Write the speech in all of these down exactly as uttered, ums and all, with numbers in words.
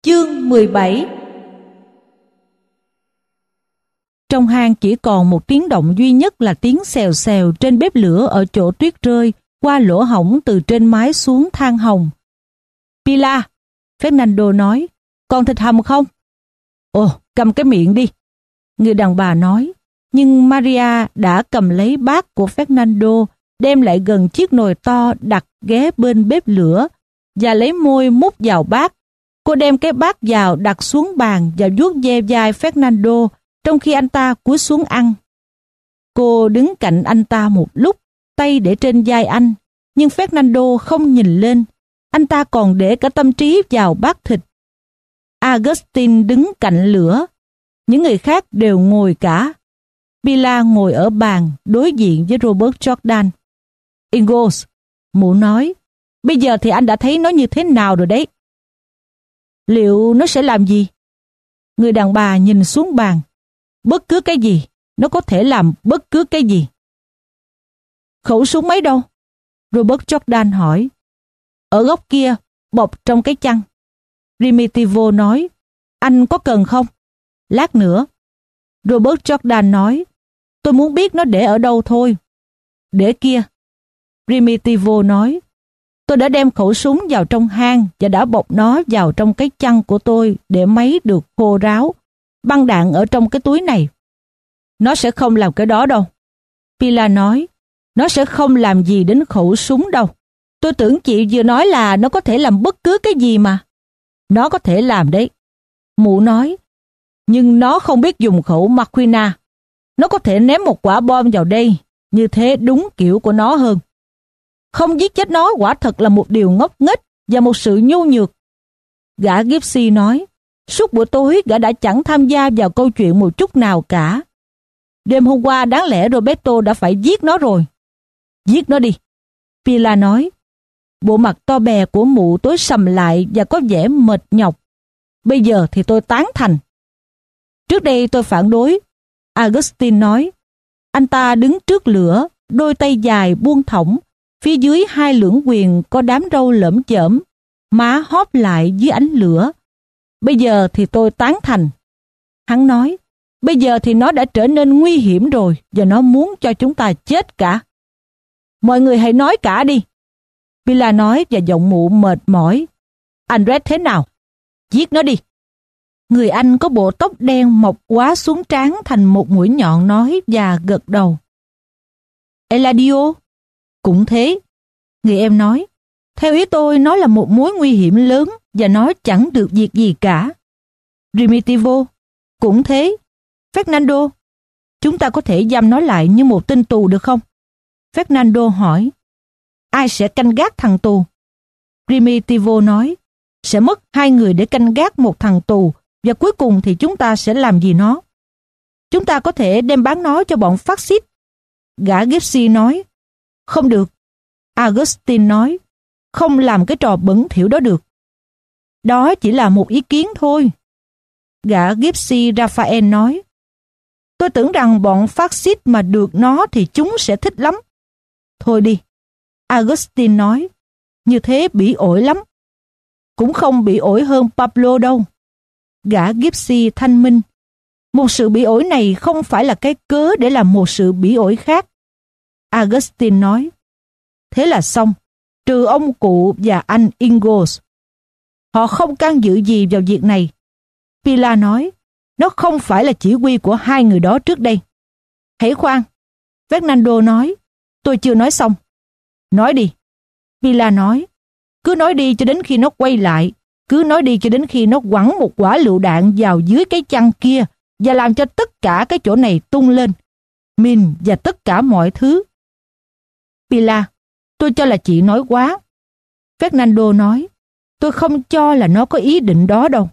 Chương mười bảy. Trong hang chỉ còn một tiếng động duy nhất là tiếng xèo xèo trên bếp lửa ở chỗ tuyết rơi qua lỗ hổng từ trên mái xuống than hồng. Pilar, Fernando nói, còn thịt hầm không? Ồ, cầm cái miệng đi, người đàn bà nói. Nhưng Maria đã cầm lấy bát của Fernando, đem lại gần chiếc nồi to đặt ghé bên bếp lửa và lấy môi múc vào bát. Cô đem cái bát vào đặt xuống bàn và vuốt ve vai Fernando trong khi anh ta cúi xuống ăn. Cô đứng cạnh anh ta một lúc, tay để trên vai anh, nhưng Fernando không nhìn lên. Anh ta còn để cả tâm trí vào bát thịt. Agustin đứng cạnh lửa. Những người khác đều ngồi cả. Pilar ngồi ở bàn đối diện với Robert Jordan. Ingos, mụ nói, bây giờ thì anh đã thấy nó như thế nào rồi đấy. Liệu nó sẽ làm gì? Người đàn bà nhìn xuống bàn. Bất cứ cái gì, nó có thể làm bất cứ cái gì. Khẩu súng ấy đâu? Robert Jordan hỏi. Ở góc kia, bọc trong cái chăn. Primitivo nói, anh có cần không? Lát nữa. Robert Jordan nói, tôi muốn biết nó để ở đâu thôi. Để kia. Primitivo nói, tôi đã đem khẩu súng vào trong hang và đã bọc nó vào trong cái chăn của tôi để máy được khô ráo. Băng đạn ở trong cái túi này. Nó sẽ không làm cái đó đâu. Pilar nói, nó sẽ không làm gì đến khẩu súng đâu. Tôi tưởng chị vừa nói là nó có thể làm bất cứ cái gì mà. Nó có thể làm đấy. Mụ nói, nhưng nó không biết dùng khẩu Marquina. Nó có thể ném một quả bom vào đây, như thế đúng kiểu của nó hơn. Không giết chết nó quả thật là một điều ngốc nghếch và một sự nhu nhược. Gã Gypsy nói, suốt buổi tối gã đã chẳng tham gia vào câu chuyện một chút nào cả. Đêm hôm qua đáng lẽ Roberto đã phải giết nó rồi. Giết nó đi. Pilar nói. Bộ mặt to bè của mụ tối sầm lại và có vẻ mệt nhọc. Bây giờ thì tôi tán thành. Trước đây tôi phản đối. Agustin nói. Anh ta đứng trước lửa, đôi tay dài buông thõng. Phía dưới hai lưỡng quyền có đám râu lởm chởm, má hóp lại dưới ánh lửa. Bây giờ thì tôi tán thành. Hắn nói, bây giờ thì nó đã trở nên nguy hiểm rồi và nó muốn cho chúng ta chết cả. Mọi người hãy nói cả đi. Pilar nói và giọng mụ mệt mỏi. Andres thế nào? Giết nó đi. Người anh có bộ tóc đen mọc quá xuống trán thành một mũi nhọn nói và gật đầu. Eladio? Cũng thế. Người em nói, theo ý tôi nó là một mối nguy hiểm lớn và nó chẳng được việc gì cả. Primitivo? Cũng thế. Fernando? Chúng ta có thể giam nó lại như một tên tù được không? Fernando hỏi. Ai sẽ canh gác thằng tù? Primitivo nói, sẽ mất hai người để canh gác một thằng tù và cuối cùng thì chúng ta sẽ làm gì nó? Chúng ta có thể đem bán nó cho bọn phát xít. Gã Gypsy nói, không được. Agustin nói, không làm cái trò bẩn thỉu đó được. Đó chỉ là một ý kiến thôi. Gã Gypsy Raphael nói, tôi tưởng rằng bọn phát xít mà được nó thì chúng sẽ thích lắm. Thôi đi. Agustin nói, như thế bị ổi lắm. Cũng không bị ổi hơn Pablo đâu. Gã Gypsy thanh minh, một sự bị ổi này không phải là cái cớ để làm một sự bị ổi khác. Agustin nói, thế là xong, trừ ông cụ và anh Ingos. Họ không can dự gì vào việc này. Pilar nói, nó không phải là chỉ huy của hai người đó trước đây. Hãy khoan. Fernando nói, tôi chưa nói xong. Nói đi. Pilar nói, cứ nói đi cho đến khi nó quay lại. Cứ nói đi cho đến khi nó quẳng một quả lựu đạn vào dưới cái chăn kia và làm cho tất cả cái chỗ này tung lên. Min và tất cả mọi thứ. Pilar, tôi cho là chị nói quá. Fernando nói, tôi không cho là nó có ý định đó đâu.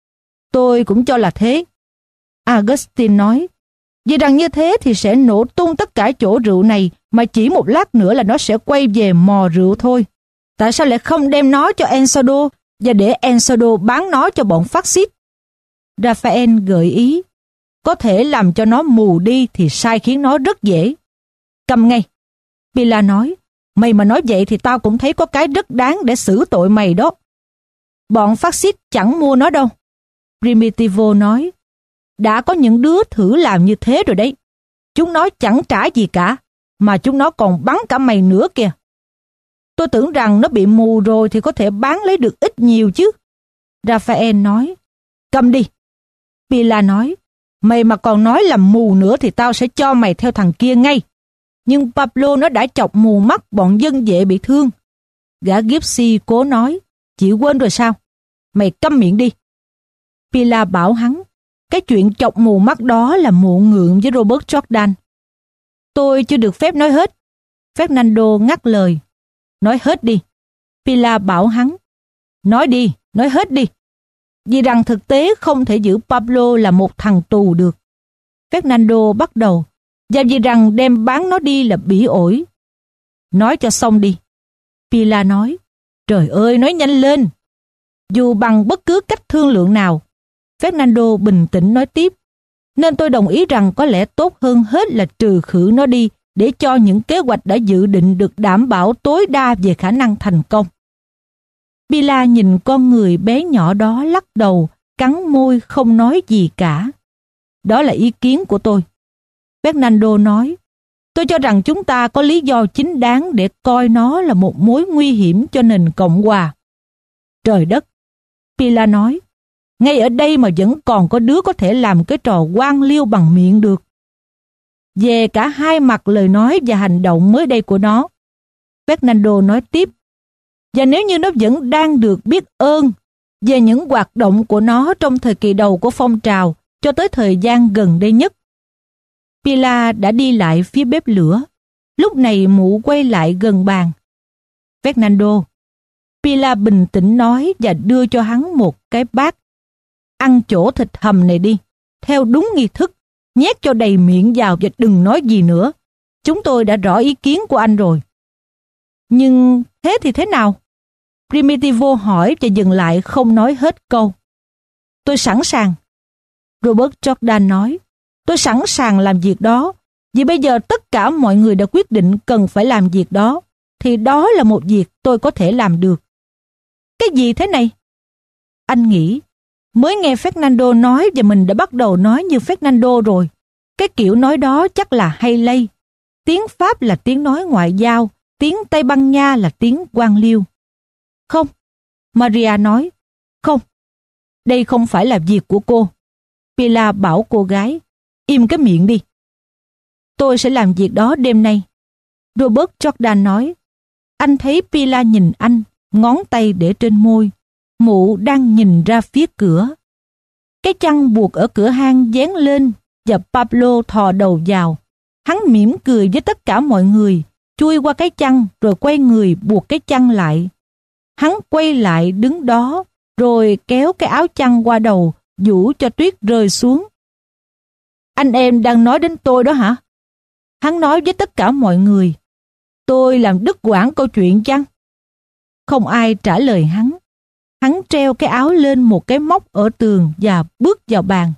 Tôi cũng cho là thế. Agustin nói, vì rằng như thế thì sẽ nổ tung tất cả chỗ rượu này mà chỉ một lát nữa là nó sẽ quay về mò rượu thôi. Tại sao lại không đem nó cho Ensado và để Ensado bán nó cho bọn phát xít? Raphael gợi ý, có thể làm cho nó mù đi thì sai khiến nó rất dễ. Cầm ngay. Pilar nói, mày mà nói vậy thì tao cũng thấy có cái rất đáng để xử tội mày đó. Bọn phát xít chẳng mua nó đâu. Primitivo nói, đã có những đứa thử làm như thế rồi đấy. Chúng nó chẳng trả gì cả, mà chúng nó còn bắn cả mày nữa kìa. Tôi tưởng rằng nó bị mù rồi thì có thể bán lấy được ít nhiều chứ. Raphael nói, cầm đi. Pila nói, mày mà còn nói là mù nữa thì tao sẽ cho mày theo thằng kia ngay. Nhưng Pablo nó đã chọc mù mắt bọn dân vệ bị thương. Gã Gypsy cố nói, chị quên rồi sao? Mày câm miệng đi. Pila bảo hắn, cái chuyện chọc mù mắt đó là muộn ngượng với Robert Jordan. Tôi chưa được phép nói hết. Fernando ngắt lời. Nói hết đi. Pila bảo hắn, nói đi, nói hết đi. Vì rằng thực tế không thể giữ Pablo là một thằng tù được. Fernando bắt đầu, và vì rằng đem bán nó đi là bỉ ổi. Nói cho xong đi. Pila nói, trời ơi, nói nhanh lên. Dù bằng bất cứ cách thương lượng nào. Fernando bình tĩnh nói tiếp, nên tôi đồng ý rằng có lẽ tốt hơn hết là trừ khử nó đi để cho những kế hoạch đã dự định được đảm bảo tối đa về khả năng thành công. Pila nhìn con người bé nhỏ đó lắc đầu, cắn môi không nói gì cả. Đó là ý kiến của tôi. Fernando nói, tôi cho rằng chúng ta có lý do chính đáng để coi nó là một mối nguy hiểm cho nền Cộng hòa. Trời đất! Pila nói, ngay ở đây mà vẫn còn có đứa có thể làm cái trò quan liêu bằng miệng được. Về cả hai mặt lời nói và hành động mới đây của nó, Fernando nói tiếp, và nếu như nó vẫn đang được biết ơn về những hoạt động của nó trong thời kỳ đầu của phong trào cho tới thời gian gần đây nhất. Pila đã đi lại phía bếp lửa. Lúc này mụ quay lại gần bàn. Fernando, Pila bình tĩnh nói và đưa cho hắn một cái bát. Ăn chỗ thịt hầm này đi, theo đúng nghi thức, nhét cho đầy miệng vào và đừng nói gì nữa. Chúng tôi đã rõ ý kiến của anh rồi. Nhưng thế thì thế nào? Primitivo hỏi và dừng lại không nói hết câu. Tôi sẵn sàng. Robert Jordan nói, tôi sẵn sàng làm việc đó. Vì bây giờ tất cả mọi người đã quyết định cần phải làm việc đó, thì đó là một việc tôi có thể làm được. Cái gì thế này? Anh nghĩ, mới nghe Fernando nói và mình đã bắt đầu nói như Fernando rồi. Cái kiểu nói đó chắc là hay lây. Tiếng Pháp là tiếng nói ngoại giao, tiếng Tây Ban Nha là tiếng quan liêu. Không, Maria nói, không, đây không phải là việc của cô. Pila bảo cô gái, im cái miệng đi. Tôi sẽ làm việc đó đêm nay. Robert Jordan nói, anh thấy Pila nhìn anh, ngón tay để trên môi. Mụ đang nhìn ra phía cửa. Cái chăn buộc ở cửa hang dán lên và Pablo thò đầu vào. Hắn mỉm cười với tất cả mọi người, chui qua cái chăn rồi quay người buộc cái chăn lại. Hắn quay lại đứng đó rồi kéo cái áo chăn qua đầu, vũ cho tuyết rơi xuống. Anh em đang nói đến tôi đó hả? Hắn nói với tất cả mọi người. Tôi làm đứt quãng câu chuyện chăng? Không ai trả lời hắn. Hắn treo cái áo lên một cái móc ở tường và bước vào bàn.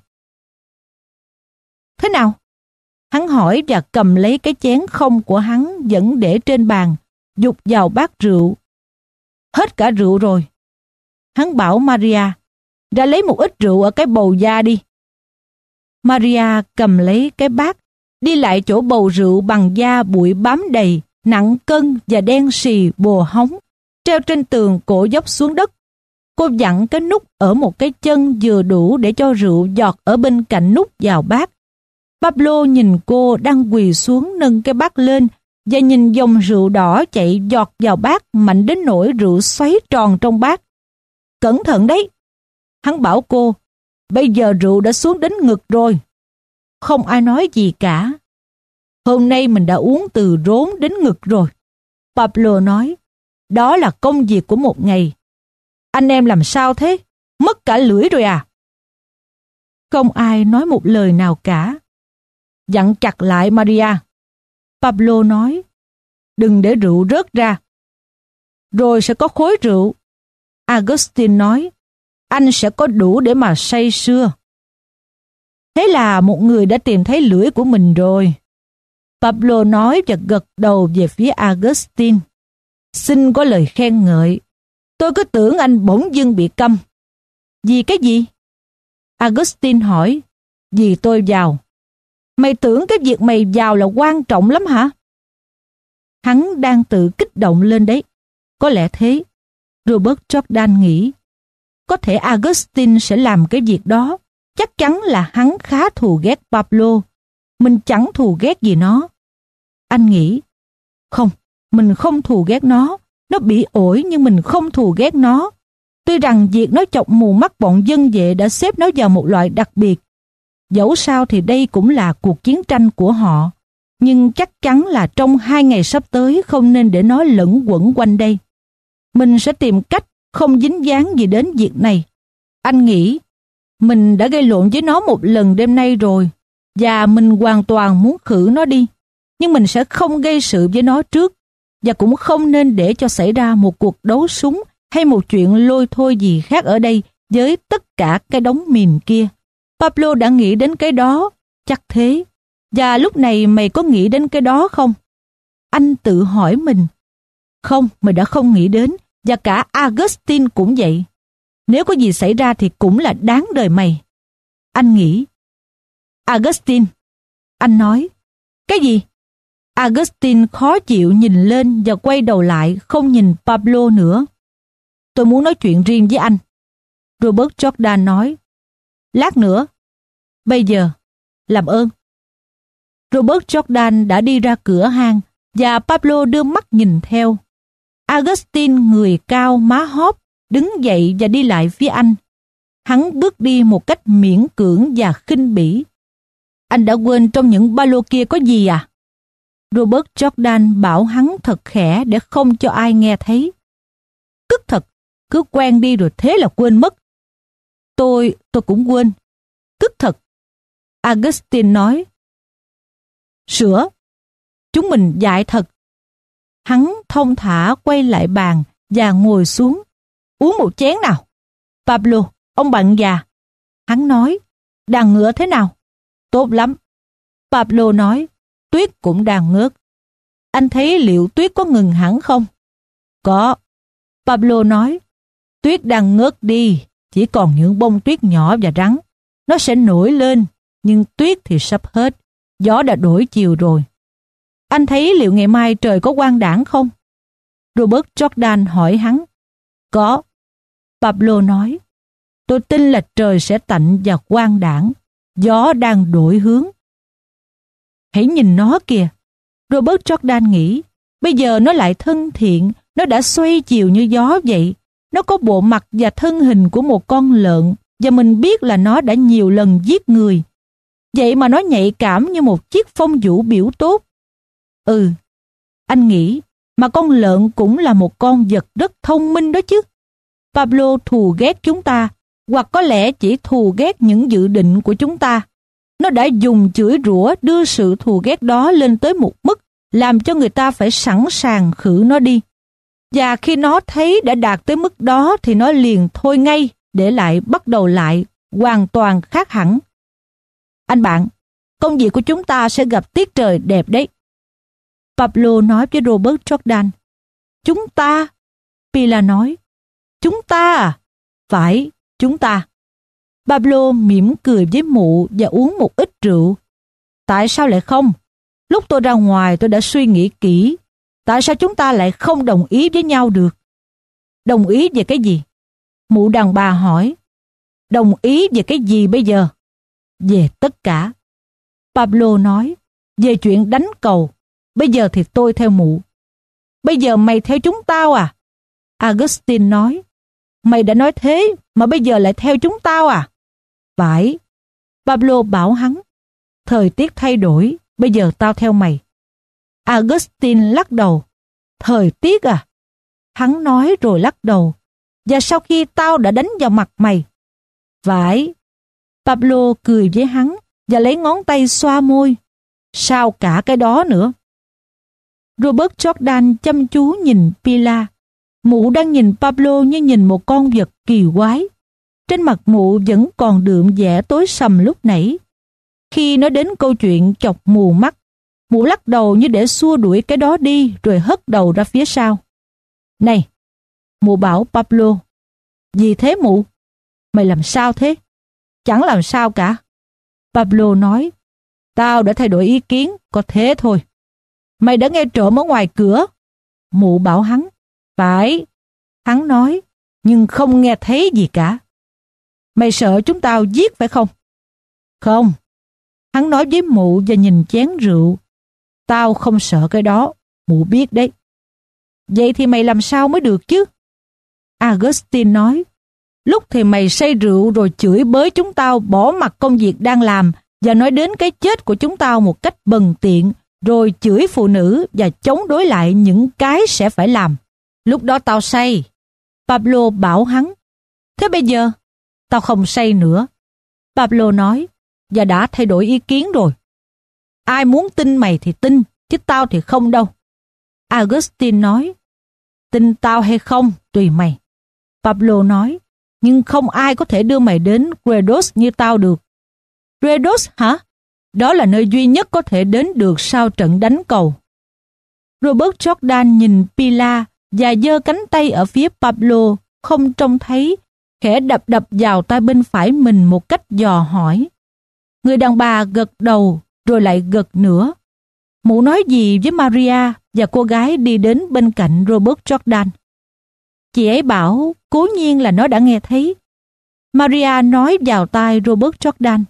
Thế nào? Hắn hỏi và cầm lấy cái chén không của hắn vẫn để trên bàn, dục vào bát rượu. Hết cả rượu rồi. Hắn bảo Maria, ra lấy một ít rượu ở cái bầu da đi. Maria cầm lấy cái bát, đi lại chỗ bầu rượu bằng da bụi bám đầy, nặng cân và đen xì bồ hóng, treo trên tường cổ dốc xuống đất. Cô vặn cái nút ở một cái chân vừa đủ để cho rượu giọt ở bên cạnh nút vào bát. Pablo nhìn cô đang quỳ xuống nâng cái bát lên và nhìn dòng rượu đỏ chạy giọt vào bát mạnh đến nỗi rượu xoáy tròn trong bát. Cẩn thận đấy! Hắn bảo cô, bây giờ rượu đã xuống đến ngực rồi. Không ai nói gì cả. Hôm nay mình đã uống từ rốn đến ngực rồi. Pablo nói, đó là công việc của một ngày. Anh em làm sao thế? Mất cả lưỡi rồi à? Không ai nói một lời nào cả. Dặn chặt lại Maria. Pablo nói, đừng để rượu rớt ra. Rồi sẽ có khối rượu. Agustin nói, anh sẽ có đủ để mà say sưa. Thế là một người đã tìm thấy lưỡi của mình rồi. Pablo nói và gật đầu về phía Agustin. Xin có lời khen ngợi. Tôi cứ tưởng anh bỗng dưng bị câm. Vì cái gì? Augustine hỏi. Vì tôi giàu. Mày tưởng cái việc mày giàu là quan trọng lắm hả? Hắn đang tự kích động lên đấy. Có lẽ thế. Robert Jordan nghĩ. Có thể Augustine sẽ làm cái việc đó. Chắc chắn là hắn khá thù ghét Pablo. Mình chẳng thù ghét gì nó. Anh nghĩ. Không, mình không thù ghét nó. Nó bị ổi nhưng mình không thù ghét nó. Tuy rằng việc nó chọc mù mắt bọn dân vệ đã xếp nó vào một loại đặc biệt. Dẫu sao thì đây cũng là cuộc chiến tranh của họ. Nhưng chắc chắn là trong hai ngày sắp tới không nên để nó lẫn quẩn quanh đây. Mình sẽ tìm cách không dính dáng gì đến việc này. Anh nghĩ, mình đã gây lộn với nó một lần đêm nay rồi, và mình hoàn toàn muốn khử nó đi. Nhưng mình sẽ không gây sự với nó trước, và cũng không nên để cho xảy ra một cuộc đấu súng hay một chuyện lôi thôi gì khác ở đây với tất cả cái đống mìn kia. Pablo đã nghĩ đến cái đó, chắc thế. Và lúc này mày có nghĩ đến cái đó không? Anh tự hỏi mình. Không, mày đã không nghĩ đến, và cả Augustine cũng vậy. Nếu có gì xảy ra thì cũng là đáng đời mày. Anh nghĩ. Augustine. Anh nói. Cái gì? Augustine khó chịu nhìn lên và quay đầu lại, không nhìn Pablo nữa. Tôi muốn nói chuyện riêng với anh. Robert Jordan nói. Lát nữa. Bây giờ. Làm ơn. Robert Jordan đã đi ra cửa hang và Pablo đưa mắt nhìn theo. Augustine, người cao má hóp, đứng dậy và đi lại phía anh. Hắn bước đi một cách miễn cưỡng và khinh bỉ. Anh đã quên trong những ba lô kia có gì à? Robert Jordan bảo hắn thật khẽ để không cho ai nghe thấy. Cứt thật, cứ quen đi rồi thế là quên mất. Tôi, tôi cũng quên. Cứt thật. Augustine nói. Sữa. Chúng mình dại thật. Hắn thong thả quay lại bàn và ngồi xuống. Uống một chén nào. Pablo, ông bạn già. Hắn nói. Đàn ngựa thế nào? Tốt lắm. Pablo nói. Tuyết cũng đang ngớt. Anh thấy liệu tuyết có ngừng hẳn không? Có. Pablo nói. Tuyết đang ngớt đi. Chỉ còn những bông tuyết nhỏ và rắn. Nó sẽ nổi lên. Nhưng tuyết thì sắp hết. Gió đã đổi chiều rồi. Anh thấy liệu ngày mai trời có quang đãng không? Robert Jordan hỏi hắn. Có. Pablo nói. Tôi tin là trời sẽ tạnh và quang đãng. Gió đang đổi hướng. Hãy nhìn nó kìa. Robert Jordan nghĩ. Bây giờ nó lại thân thiện. Nó đã xoay chiều như gió vậy. Nó có bộ mặt và thân hình của một con lợn. Và mình biết là nó đã nhiều lần giết người. Vậy mà nó nhạy cảm như một chiếc phong vũ biểu tốt. Ừ, anh nghĩ, mà con lợn cũng là một con vật rất thông minh đó chứ. Pablo thù ghét chúng ta, hoặc có lẽ chỉ thù ghét những dự định của chúng ta. Nó đã dùng chửi rủa đưa sự thù ghét đó lên tới một mức làm cho người ta phải sẵn sàng khử nó đi. Và khi nó thấy đã đạt tới mức đó thì nó liền thôi ngay để lại bắt đầu lại hoàn toàn khác hẳn. Anh bạn, công việc của chúng ta sẽ gặp tiết trời đẹp đấy. Pablo nói với Robert Jordan. Chúng ta? Pila nói. Chúng ta à? Phải, chúng ta. Pablo mỉm cười với mụ và uống một ít rượu. Tại sao lại không? Lúc tôi ra ngoài tôi đã suy nghĩ kỹ. Tại sao chúng ta lại không đồng ý với nhau được? Đồng ý về cái gì? Mụ đàn bà hỏi. Đồng ý về cái gì bây giờ? Về tất cả. Pablo nói. Về chuyện đánh cầu. Bây giờ thì tôi theo mụ. Bây giờ mày theo chúng tao à? Augustine nói. Mày đã nói thế mà bây giờ lại theo chúng tao à? Phải. Pablo bảo hắn. Thời tiết thay đổi, bây giờ tao theo mày. Augustine lắc đầu. Thời tiết à? Hắn nói rồi lắc đầu. Và sau khi tao đã đánh vào mặt mày. Phải. Pablo cười với hắn và lấy ngón tay xoa môi. Sao cả cái đó nữa? Robert Jordan chăm chú nhìn Pila. Mụ đang nhìn Pablo như nhìn một con vật kỳ quái. Trên mặt mụ vẫn còn đượm vẻ tối sầm lúc nãy. Khi nói đến câu chuyện chọc mù mắt, mụ lắc đầu như để xua đuổi cái đó đi rồi hất đầu ra phía sau. Này, Mụ bảo Pablo, gì thế mụ? Mày làm sao thế? Chẳng làm sao cả. Pablo nói, tao đã thay đổi ý kiến, có thế thôi. Mày đã nghe trộm ở ngoài cửa. Mụ bảo hắn, phải. Hắn nói, nhưng không nghe thấy gì cả. Mày sợ chúng tao giết phải không? Không. Hắn nói với mụ và nhìn chén rượu. Tao không sợ cái đó, mụ biết đấy. Vậy thì mày làm sao mới được chứ? Augustine nói, lúc thì mày say rượu rồi chửi bới chúng tao bỏ mặc công việc đang làm và nói đến cái chết của chúng tao một cách bần tiện, rồi chửi phụ nữ và chống đối lại những cái sẽ phải làm. Lúc đó tao say. Pablo bảo hắn, thế bây giờ? Tao không say nữa. Pablo nói, và đã thay đổi ý kiến rồi. Ai muốn tin mày thì tin, chứ tao thì không đâu. Augustine nói, tin tao hay không, tùy mày. Pablo nói, nhưng không ai có thể đưa mày đến Gredos như tao được. Gredos hả? Đó là nơi duy nhất có thể đến được sau trận đánh cầu. Robert Jordan nhìn Pilar và giơ cánh tay ở phía Pablo, không trông thấy, khẽ đập đập vào tay bên phải mình một cách dò hỏi. Người đàn bà gật đầu rồi lại gật nữa. Mụ nói gì với Maria và cô gái đi đến bên cạnh Robert Jordan. Chị ấy bảo cố nhiên là nó đã nghe thấy. Maria nói vào tai Robert Jordan.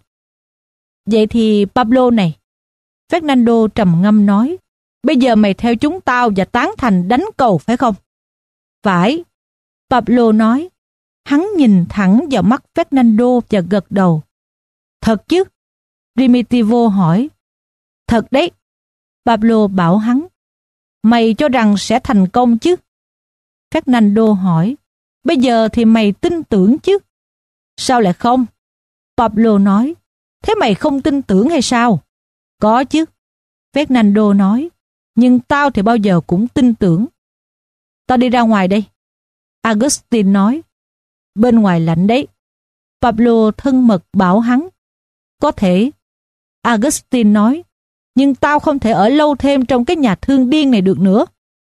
Vậy thì Pablo này, Fernando trầm ngâm nói, bây giờ mày theo chúng tao và tán thành đánh cầu phải không? Phải. Pablo nói. Hắn nhìn thẳng vào mắt Fernando và gật đầu. Thật chứ? Primitivo hỏi. Thật đấy. Pablo bảo hắn. Mày cho rằng sẽ thành công chứ? Fernando hỏi. Bây giờ thì mày tin tưởng chứ? Sao lại không? Pablo nói. Thế mày không tin tưởng hay sao? Có chứ. Fernando nói. Nhưng tao thì bao giờ cũng tin tưởng. Tao đi ra ngoài đây. Agustin nói. Bên ngoài lạnh đấy. Pablo thân mật bảo hắn. Có thể. Agustin nói. Nhưng tao không thể ở lâu thêm trong cái nhà thương điên này được nữa.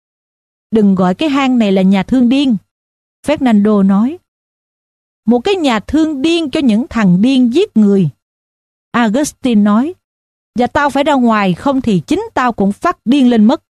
Đừng gọi cái hang này là nhà thương điên. Fernando nói. Một cái nhà thương điên cho những thằng điên giết người. Agustin nói. Và tao phải ra ngoài, không thì chính tao cũng phát điên lên mất.